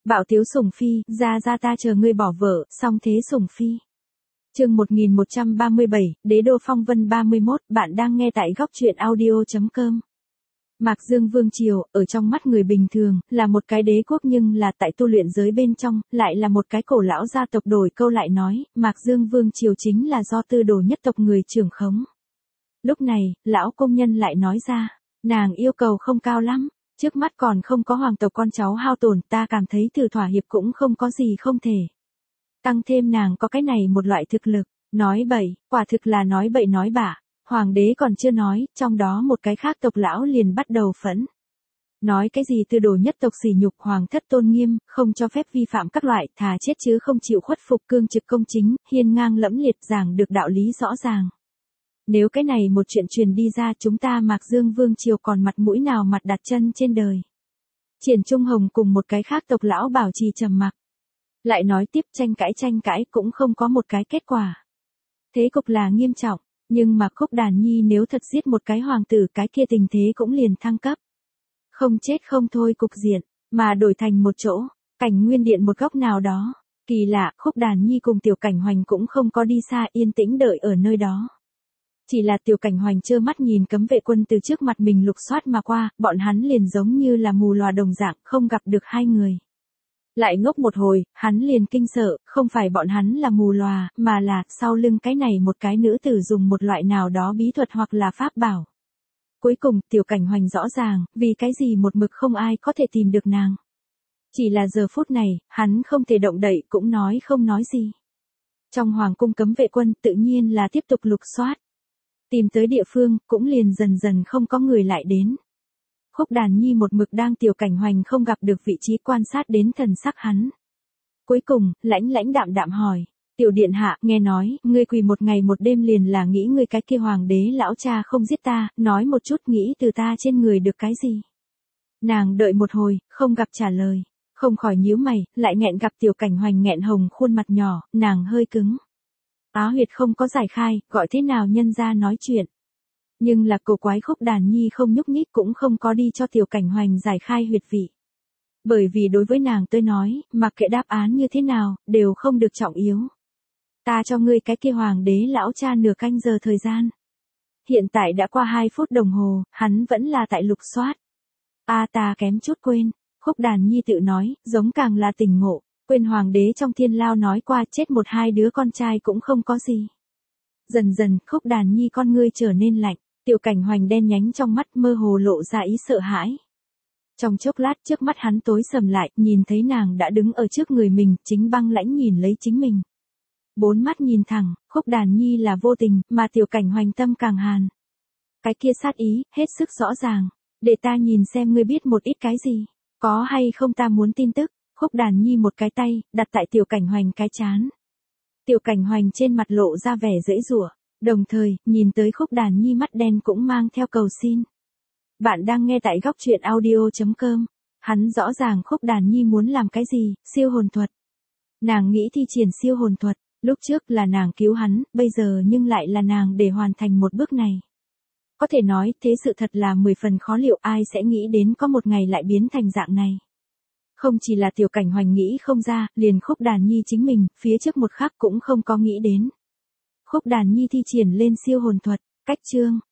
Bạo tiếu sủng phi, ra ta chờ ngươi bỏ vợ, xong thế sủng phi. Chương 1137, Đế đô phong vân 31, bạn đang nghe tại góc truyện audio.com. Mạc Dương Vương Triều, ở trong mắt người bình thường, là một cái đế quốc nhưng là tại tu luyện giới bên trong, lại là một cái cổ lão gia tộc. Đổi câu lại nói, Mạc Dương Vương Triều chính là do tư đồ nhất tộc người trưởng khống. Lúc này, lão công nhân lại nói ra, nàng yêu cầu không cao lắm, trước mắt còn không có hoàng tộc con cháu hao tổn, ta cảm thấy thử thỏa hiệp cũng không có gì không thể. Tăng thêm nàng có cái này một loại thực lực, nói bậy, quả thực là nói bậy nói bạ. Hoàng đế còn chưa nói, trong đó một cái khác tộc lão liền bắt đầu phẫn. Nói cái gì tư đồ nhất tộc sỉ nhục hoàng thất tôn nghiêm, không cho phép vi phạm các loại, thà chết chứ không chịu khuất phục, cương trực công chính, hiên ngang lẫm liệt, giảng được đạo lý rõ ràng. Nếu cái này một chuyện truyền đi ra, chúng ta Mạc Dương Vương Triều còn mặt mũi nào mặt đặt chân trên đời. Triển Trung Hồng cùng một cái khác tộc lão bảo trì trầm mặc. Lại nói tiếp, tranh cãi cũng không có một cái kết quả. Thế cục là nghiêm trọng, nhưng mà Khúc Đàn Nhi nếu thật giết một cái hoàng tử, cái kia tình thế cũng liền thăng cấp. Không chết không thôi cục diện, mà đổi thành một chỗ, Cảnh Nguyên Điện một góc nào đó. Kỳ lạ, Khúc Đàn Nhi cùng Tiểu Cảnh Hoành cũng không có đi xa, yên tĩnh đợi ở nơi đó. Chỉ là Tiểu Cảnh Hoành trơ mắt nhìn cấm vệ quân từ trước mặt mình lục soát mà qua, bọn hắn liền giống như là mù lòa đồng dạng, không gặp được hai người. Lại ngốc một hồi, hắn liền kinh sợ, không phải bọn hắn là mù lòa, mà là, sau lưng cái này một cái nữ tử dùng một loại nào đó bí thuật hoặc là pháp bảo. Cuối cùng, Tiểu Cảnh Hoành rõ ràng, vì cái gì một mực không ai có thể tìm được nàng. Chỉ là giờ phút này, hắn không thể động đậy, cũng không nói gì. Trong hoàng cung cấm vệ quân tự nhiên là tiếp tục lục soát. Tìm tới địa phương, cũng liền dần dần không có người lại đến. Khúc Đàn Nhi một mực đang Tiểu Cảnh Hoành không gặp được vị trí quan sát đến thần sắc hắn. Cuối cùng, lãnh đạm hỏi, Tiểu Điện Hạ, nghe nói, ngươi quỳ một ngày một đêm liền là nghĩ ngươi cái kia hoàng đế lão cha không giết ta, nói một chút nghĩ từ ta trên người được cái gì. Nàng đợi một hồi, không gặp trả lời, không khỏi nhíu mày, lại nghẹn gặp Tiểu Cảnh Hoành nghẹn hồng khuôn mặt nhỏ, nàng hơi cứng. Á huyệt không có giải khai, gọi thế nào nhân ra nói chuyện. Nhưng là cổ quái Khúc Đàn Nhi không nhúc nhích cũng không có đi cho Tiểu Cảnh Hoành giải khai huyệt vị. Bởi vì đối với nàng tôi nói, mặc kệ đáp án như thế nào, đều không được trọng yếu. Ta cho ngươi cái kia hoàng đế lão cha nửa canh giờ thời gian. Hiện tại đã qua 2 phút đồng hồ, hắn vẫn là tại lục soát. Ta kém chút quên, Khúc Đàn Nhi tự nói, giống càng là tỉnh ngộ, quên hoàng đế trong thiên lao nói qua chết 1-2 đứa con trai cũng không có gì. Dần dần, Khúc Đàn Nhi con ngươi trở nên lạnh. Tiểu Cảnh Hoành đen nhánh trong mắt mơ hồ lộ ra ý sợ hãi. Trong chốc lát trước mắt hắn tối sầm lại, nhìn thấy nàng đã đứng ở trước người mình, chính băng lãnh nhìn lấy chính mình. 4 mắt nhìn thẳng, Khúc Đàn Nhi là vô tình, mà Tiểu Cảnh Hoành tâm càng hàn. Cái kia sát ý, hết sức rõ ràng. Để ta nhìn xem ngươi biết một ít cái gì. Có hay không ta muốn tin tức. Khúc Đàn Nhi một cái tay, đặt tại Tiểu Cảnh Hoành cái trán. Tiểu Cảnh Hoành trên mặt lộ ra vẻ giãy giụa. Đồng thời, nhìn tới Khúc Đàn Nhi mắt đen cũng mang theo cầu xin. Bạn đang nghe tại góc truyện audio.com. Hắn rõ ràng Khúc Đàn Nhi muốn làm cái gì, siêu hồn thuật. Nàng nghĩ thi triển siêu hồn thuật, lúc trước là nàng cứu hắn, bây giờ nhưng lại là nàng để hoàn thành một bước này. Có thể nói, thế sự thật là 10 phần khó liệu, ai sẽ nghĩ đến có một ngày lại biến thành dạng này. Không chỉ là Tiểu Cảnh Hoành nghĩ không ra, liền Khúc Đàn Nhi chính mình, phía trước một khắc cũng không có nghĩ đến. Khúc Đàn Nhi thi triển lên siêu hồn thuật, cách chương,